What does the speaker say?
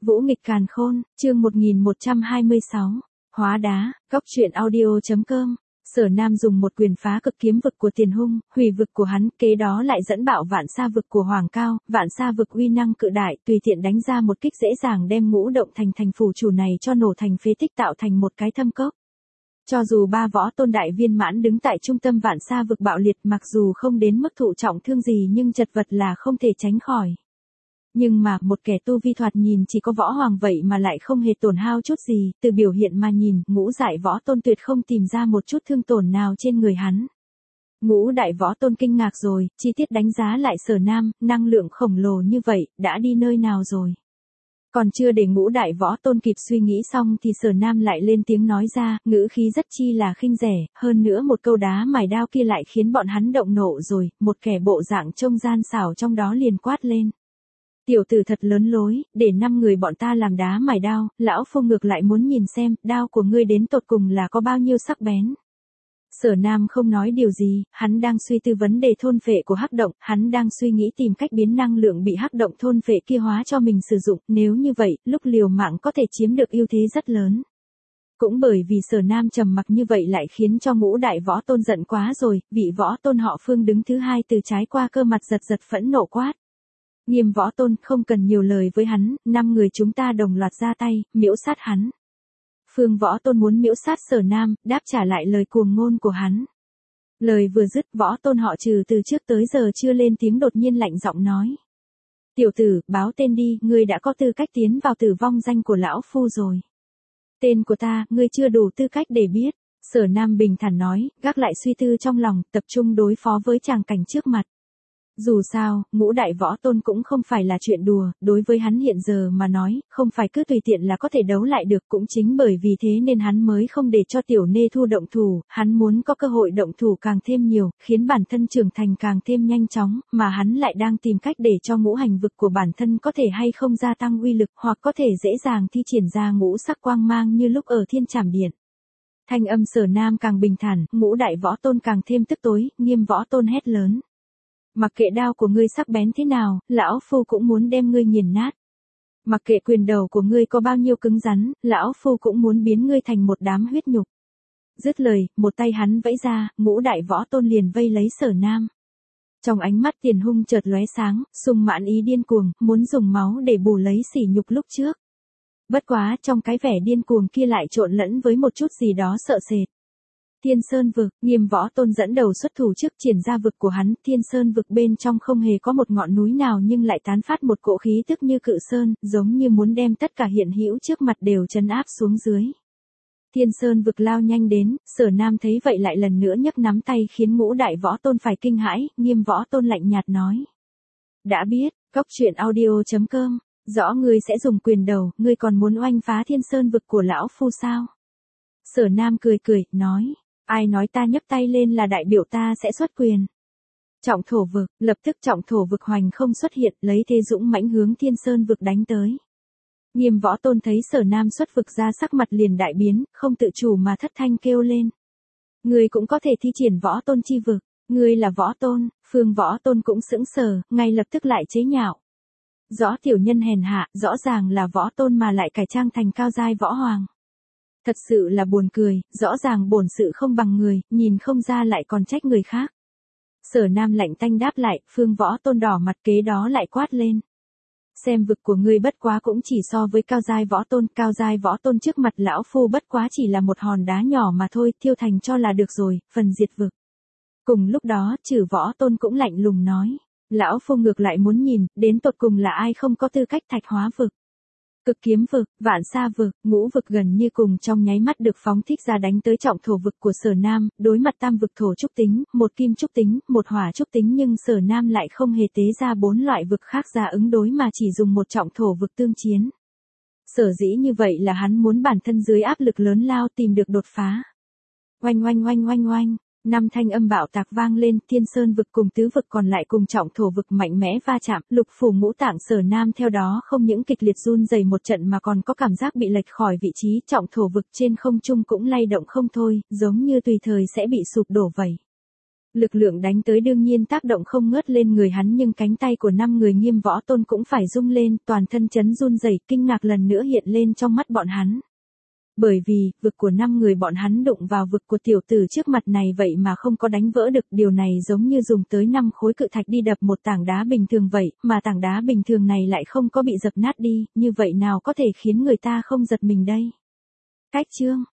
Vũ nghịch càn khôn, chương 1126. Hóa đá, góc truyện audio.com. Sở Nam dùng một quyền phá cực kiếm vực của Tiền Hung, hủy vực của hắn, kế đó lại dẫn bạo vạn sa vực của Hoàng Cao, vạn sa vực uy năng cự đại, tùy tiện đánh ra một kích dễ dàng đem Ngũ Động thành phủ chủ này cho nổ thành phế tích tạo thành một cái thâm cốc. Cho dù ba võ tôn đại viên mãn đứng tại trung tâm vạn sa vực bạo liệt, mặc dù không đến mức thụ trọng thương gì nhưng chật vật là không thể tránh khỏi. Nhưng mà, một kẻ tu vi thoạt nhìn chỉ có võ hoàng vậy mà lại không hề tổn hao chút gì, từ biểu hiện mà nhìn, Ngũ Dại võ tôn tuyệt không tìm ra một chút thương tổn nào trên người hắn. Ngũ Đại võ tôn kinh ngạc rồi, chi tiết đánh giá lại Sở Nam, năng lượng khổng lồ như vậy, đã đi nơi nào rồi? Còn chưa để Ngũ Đại võ tôn kịp suy nghĩ xong thì Sở Nam lại lên tiếng nói ra, ngữ khí rất chi là khinh rẻ, hơn nữa một câu đá mài đao kia lại khiến bọn hắn động nộ rồi, một kẻ bộ dạng trông gian xảo trong đó liền quát lên. Tiểu tử thật lớn lối, để 5 người bọn ta làm đá mài đao, lão phu ngược lại muốn nhìn xem, đao của ngươi đến tột cùng là có bao nhiêu sắc bén. Sở Nam không nói điều gì, hắn đang suy tư vấn đề thôn phệ của hắc động, hắn đang suy nghĩ tìm cách biến năng lượng bị hắc động thôn phệ kia hóa cho mình sử dụng, nếu như vậy, lúc liều mạng có thể chiếm được ưu thế rất lớn. Cũng bởi vì Sở Nam trầm mặc như vậy lại khiến cho Ngũ Đại võ tôn giận quá rồi, vị võ tôn họ Phương đứng thứ hai từ trái qua cơ mặt giật phẫn nộ quát. Nghiêm võ tôn, không cần nhiều lời với hắn, 5 người chúng ta đồng loạt ra tay, miễu sát hắn. Phương võ tôn muốn miễu sát Sở Nam, đáp trả lại lời cuồng ngôn của hắn. Lời vừa dứt, võ tôn họ Trừ từ trước tới giờ chưa lên tiếng đột nhiên lạnh giọng nói. Tiểu tử, báo tên đi, ngươi đã có tư cách tiến vào tử vong danh của lão phu rồi. Tên của ta, ngươi chưa đủ tư cách để biết. Sở Nam bình thản nói, gác lại suy tư trong lòng, tập trung đối phó với tràng cảnh trước mặt. Dù sao, Ngũ Đại võ tôn cũng không phải là chuyện đùa, đối với hắn hiện giờ mà nói, không phải cứ tùy tiện là có thể đấu lại được, cũng chính bởi vì thế nên hắn mới không để cho Tiểu Nê Thu động thủ, hắn muốn có cơ hội động thủ càng thêm nhiều, khiến bản thân trưởng thành càng thêm nhanh chóng, mà hắn lại đang tìm cách để cho ngũ hành vực của bản thân có thể hay không gia tăng uy lực, hoặc có thể dễ dàng thi triển ra ngũ sắc quang mang như lúc ở Thiên Trảm Điện. Thanh âm Sở Nam càng bình thản, Ngũ Đại võ tôn càng thêm tức tối, Nghiêm võ tôn hét lớn. Mặc kệ đao của ngươi sắc bén thế nào, lão phu cũng muốn đem ngươi nghiền nát. Mặc kệ quyền đầu của ngươi có bao nhiêu cứng rắn, lão phu cũng muốn biến ngươi thành một đám huyết nhục. Dứt lời, một tay hắn vẫy ra, Ngũ Đại võ tôn liền vây lấy Sở Nam. Trong ánh mắt Tiền Hung chợt lóe sáng, sung mãn ý điên cuồng, muốn dùng máu để bù lấy sỉ nhục lúc trước. Bất quá, trong cái vẻ điên cuồng kia lại trộn lẫn với một chút gì đó sợ sệt. Thiên Sơn vực, Nghiêm võ tôn dẫn đầu xuất thủ trước triển ra vực của hắn, Thiên Sơn vực bên trong không hề có một ngọn núi nào nhưng lại tán phát một cỗ khí tức như cự sơn, giống như muốn đem tất cả hiện hữu trước mặt đều trấn áp xuống dưới. Thiên Sơn vực lao nhanh đến, Sở Nam thấy vậy lại lần nữa nhấc nắm tay khiến Ngũ Đại võ tôn phải kinh hãi, Nghiêm võ tôn lạnh nhạt nói. Đã biết, góc truyện audio.com, rõ ngươi sẽ dùng quyền đầu, ngươi còn muốn oanh phá Thiên Sơn vực của lão phu sao? Sở Nam cười, nói. Ai nói ta nhấc tay lên là đại biểu ta sẽ xuất quyền. Trọng thổ vực, lập tức trọng thổ vực hoành không xuất hiện, lấy thế dũng mãnh hướng Thiên Sơn vực đánh tới. Nghiêm võ tôn thấy Sở Nam xuất vực ra sắc mặt liền đại biến, không tự chủ mà thất thanh kêu lên. Ngươi cũng có thể thi triển võ tôn chi vực, ngươi là võ tôn, Phương võ tôn cũng sững sờ, ngay lập tức lại chế nhạo. Rõ tiểu nhân hèn hạ, rõ ràng là võ tôn mà lại cải trang thành cao giai võ hoàng. Thật sự là buồn cười, rõ ràng bổn sự không bằng người, nhìn không ra lại còn trách người khác. Sở Nam lạnh tanh đáp lại, Phương võ tôn đỏ mặt kế đó lại quát lên. Xem vực của ngươi bất quá cũng chỉ so với cao giai võ tôn trước mặt lão phu bất quá chỉ là một hòn đá nhỏ mà thôi, thiêu thành cho là được rồi, phần diệt vực. Cùng lúc đó, Trừ võ tôn cũng lạnh lùng nói, lão phu ngược lại muốn nhìn, đến tột cùng là ai không có tư cách thạch hóa vực. Cực kiếm vực, vạn sa vực, ngũ vực gần như cùng trong nháy mắt được phóng thích ra đánh tới trọng thổ vực của Sở Nam, đối mặt tam vực thổ trúc tính, một kim trúc tính, một hỏa trúc tính nhưng Sở Nam lại không hề tế ra 4 loại vực khác ra ứng đối mà chỉ dùng một trọng thổ vực tương chiến. Sở dĩ như vậy là hắn muốn bản thân dưới áp lực lớn lao tìm được đột phá. Oanh. 5 thanh âm bạo tạc vang lên, Thiên Sơn vực cùng tứ vực còn lại cùng trọng thổ vực mạnh mẽ va chạm, lục phủ ngũ tạng Sở Nam theo đó không những kịch liệt run rẩy một trận mà còn có cảm giác bị lệch khỏi vị trí, trọng thổ vực trên không trung cũng lay động không thôi, giống như tùy thời sẽ bị sụp đổ vậy. Lực lượng đánh tới đương nhiên tác động không ngớt lên người hắn, nhưng cánh tay của 5 người Nghiêm Võ Tôn cũng phải rung lên, toàn thân chấn run rẩy, kinh ngạc lần nữa hiện lên trong mắt bọn hắn. Bởi vì, vực của 5 người bọn hắn đụng vào vực của tiểu tử trước mặt này vậy mà không có đánh vỡ được, điều này giống như dùng tới 5 khối cự thạch đi đập một tảng đá bình thường vậy, mà tảng đá bình thường này lại không có bị dập nát đi, như vậy nào có thể khiến người ta không giật mình đây. Cách chương